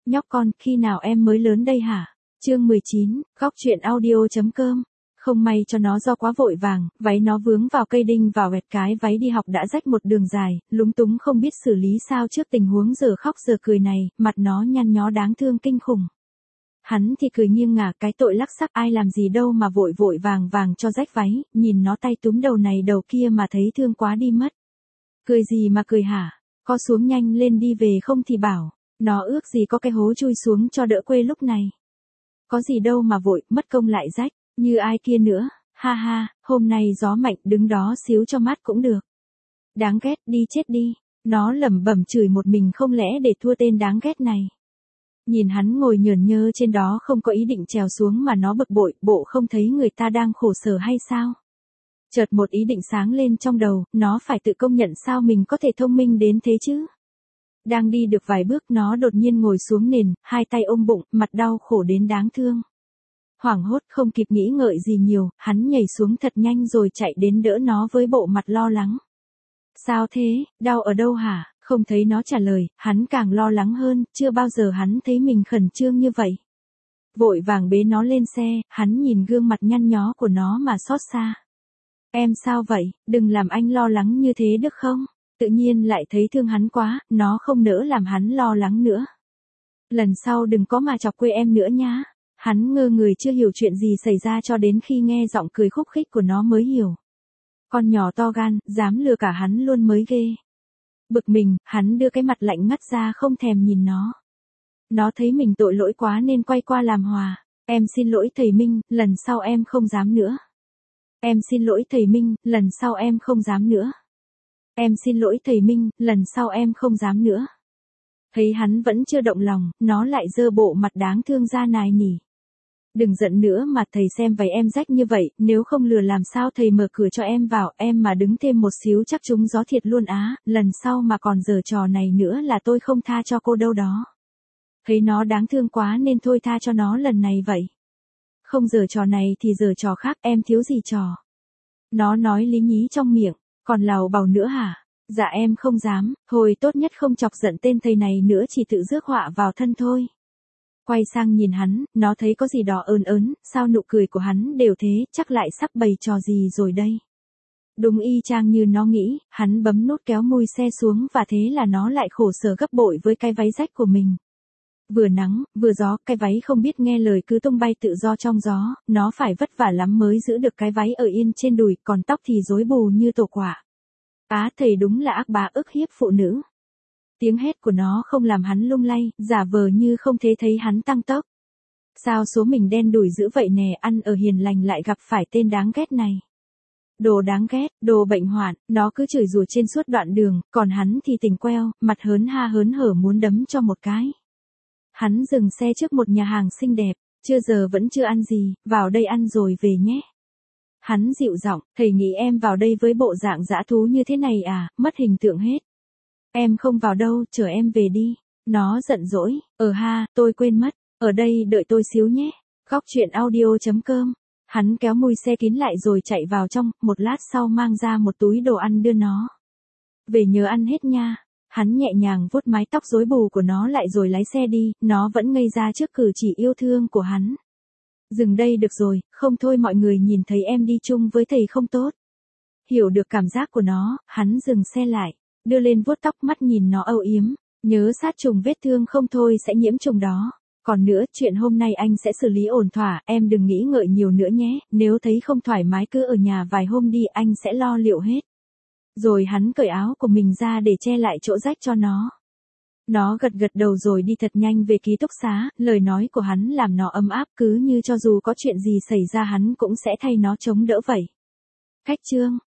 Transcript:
nhóc con, khi nào em mới lớn đây hả? Chương 19, góc truyện audio.com. Không may cho nó do quá vội vàng, váy nó vướng vào cây đinh vào vẹt cái váy đi học đã rách một đường dài, lúng túng không biết xử lý sao trước tình huống giờ khóc giờ cười này, mặt nó nhăn nhó đáng thương kinh khủng. Hắn thì cười nghiêng ngả cái tội lắc sắc ai làm gì đâu mà vội vội vàng vàng cho rách váy, nhìn nó tay túm đầu này đầu kia mà thấy thương quá đi mất. Cười gì mà cười hả? Có xuống nhanh lên đi về không thì bảo, nó ước gì có cái hố chui xuống cho đỡ quê lúc này. Có gì đâu mà vội, mất công lại rách, như ai kia nữa, ha ha, hôm nay gió mạnh đứng đó xíu cho mát cũng được. Đáng ghét, đi chết đi, nó lẩm bẩm chửi một mình không lẽ để thua tên đáng ghét này. Nhìn hắn ngồi nhờn nhơ trên đó không có ý định trèo xuống mà nó bực bội, bộ không thấy người ta đang khổ sở hay sao? Chợt một ý định sáng lên trong đầu, nó phải tự công nhận sao mình có thể thông minh đến thế chứ. Đang đi được vài bước nó đột nhiên ngồi xuống nền, hai tay ôm bụng, mặt đau khổ đến đáng thương. Hoảng hốt không kịp nghĩ ngợi gì nhiều, hắn nhảy xuống thật nhanh rồi chạy đến đỡ nó với bộ mặt lo lắng. Sao thế, đau ở đâu hả? Không thấy nó trả lời, hắn càng lo lắng hơn, chưa bao giờ hắn thấy mình khẩn trương như vậy. Vội vàng bế nó lên xe, hắn nhìn gương mặt nhăn nhó của nó mà xót xa. Em sao vậy, đừng làm anh lo lắng như thế được không? Tự nhiên lại thấy thương hắn quá, nó không nỡ làm hắn lo lắng nữa. Lần sau đừng có mà chọc quê em nữa nhá. Hắn ngơ người chưa hiểu chuyện gì xảy ra cho đến khi nghe giọng cười khúc khích của nó mới hiểu. Con nhỏ to gan, dám lừa cả hắn luôn mới ghê. Bực mình, hắn đưa cái mặt lạnh ngắt ra không thèm nhìn nó. Nó thấy mình tội lỗi quá nên quay qua làm hòa. Em xin lỗi thầy Minh, lần sau em không dám nữa. Em xin lỗi thầy Minh, lần sau em không dám nữa. Em xin lỗi thầy Minh, lần sau em không dám nữa. Thấy hắn vẫn chưa động lòng, nó lại giơ bộ mặt đáng thương ra nài nỉ. Đừng giận nữa mà thầy xem váy em rách như vậy, nếu không lừa làm sao thầy mở cửa cho em vào, em mà đứng thêm một xíu chắc trúng gió thiệt luôn á, lần sau mà còn giở trò này nữa là tôi không tha cho cô đâu đó. Thấy nó đáng thương quá nên thôi tha cho nó lần này vậy. Không giở trò này thì giở trò khác, em thiếu gì trò. Nó nói lý nhí trong miệng, còn lào bào nữa hả? Dạ em không dám, thôi tốt nhất không chọc giận tên thầy này nữa chỉ tự rước họa vào thân thôi. Quay sang nhìn hắn, nó thấy có gì đó ớn ớn, sao nụ cười của hắn đều thế, chắc lại sắp bày trò gì rồi đây. Đúng y chang như nó nghĩ, hắn bấm nút kéo mui xe xuống và thế là nó lại khổ sở gấp bội với cái váy rách của mình. Vừa nắng, vừa gió, cái váy không biết nghe lời cứ tung bay tự do trong gió, nó phải vất vả lắm mới giữ được cái váy ở yên trên đùi, còn tóc thì rối bù như tổ quả. Á thầy đúng là ác bá ức hiếp phụ nữ. Tiếng hét của nó không làm hắn lung lay, giả vờ như không thấy hắn tăng tốc. Sao số mình đen đủi dữ vậy nè, ăn ở hiền lành lại gặp phải tên đáng ghét này. Đồ đáng ghét, đồ bệnh hoạn, nó cứ chửi rủa trên suốt đoạn đường, còn hắn thì tỉnh queo, mặt hớn ha hớn hở muốn đấm cho một cái. Hắn dừng xe trước một nhà hàng xinh đẹp, chưa giờ vẫn chưa ăn gì, vào đây ăn rồi về nhé. Hắn dịu giọng, thầy nghĩ em vào đây với bộ dạng dã thú như thế này à, mất hình tượng hết. Em không vào đâu, chờ em về đi. Nó giận dỗi, ha, tôi quên mất, ở đây đợi tôi xíu nhé. Góc truyện audio.com. Hắn kéo mui xe kín lại rồi chạy vào trong, một lát sau mang ra một túi đồ ăn đưa nó. Về nhớ ăn hết nha. Hắn nhẹ nhàng vuốt mái tóc rối bù của nó lại rồi lái xe đi, nó vẫn ngây ra trước cử chỉ yêu thương của hắn. Dừng đây được rồi, không thôi mọi người nhìn thấy em đi chung với thầy không tốt. Hiểu được cảm giác của nó, hắn dừng xe lại, đưa lên vuốt tóc mắt nhìn nó âu yếm, nhớ sát trùng vết thương không thôi sẽ nhiễm trùng đó. Còn nữa, chuyện hôm nay anh sẽ xử lý ổn thỏa, em đừng nghĩ ngợi nhiều nữa nhé, nếu thấy không thoải mái cứ ở nhà vài hôm đi, anh sẽ lo liệu hết. Rồi hắn cởi áo của mình ra để che lại chỗ rách cho nó. Nó gật gật đầu rồi đi thật nhanh về ký túc xá, lời nói của hắn làm nó ấm áp cứ như cho dù có chuyện gì xảy ra hắn cũng sẽ thay nó chống đỡ vậy. Cách chương